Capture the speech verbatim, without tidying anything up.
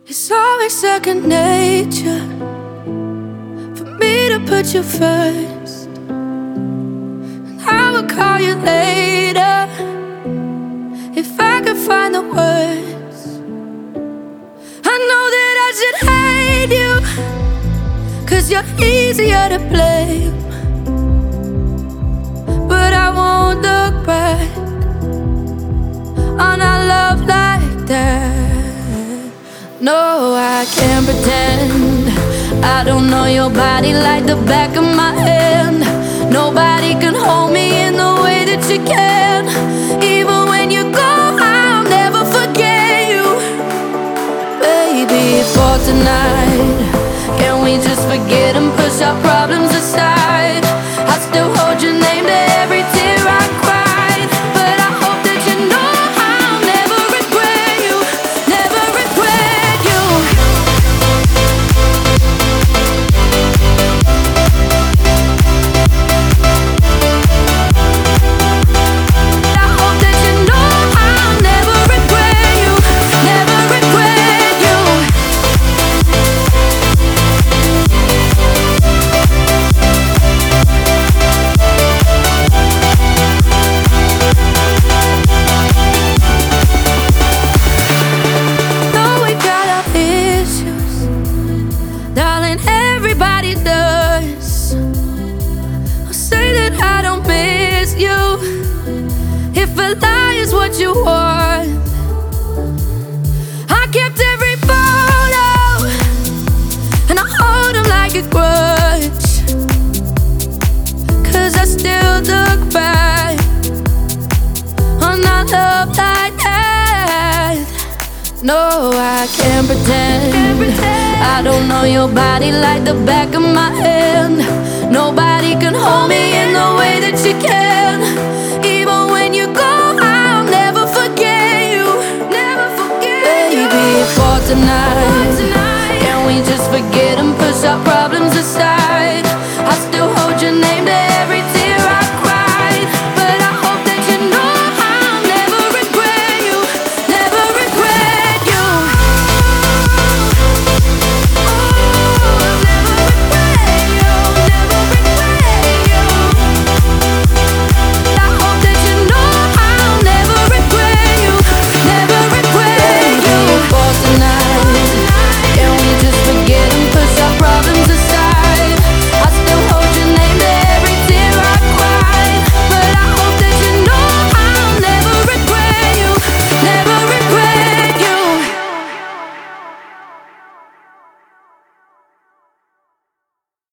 It's always second nature for me to put you first. And I will call you later if I could find the words. I know that I should hate you, 'cause you're easier to blame. But I won't look back on our love like that. No, I can't pretend I don't know your body like the back of my hand. Nobody can hold me in the way that you can. Even when you go, I'll never forget you. Baby, for tonight, can we just forget and push our problems aside? I still hold your name to every tear I cried. But I hope that you know I'll never regret you, never regret you. I hope that you know I'll never regret you, never regret you. Though we got our issues, darling, everybody does. I'll say that I don't miss you if a lie is what you want. I kept every photo and I hold them like a grudge, 'cause I still look back on our love like that. No, I can't pretend I don't know your body like the back of my hand. Nobody can hold me in the way that you can. Even when you go, I'll never forget you, never forget you. Baby, for tonight, can we just forget and push our problems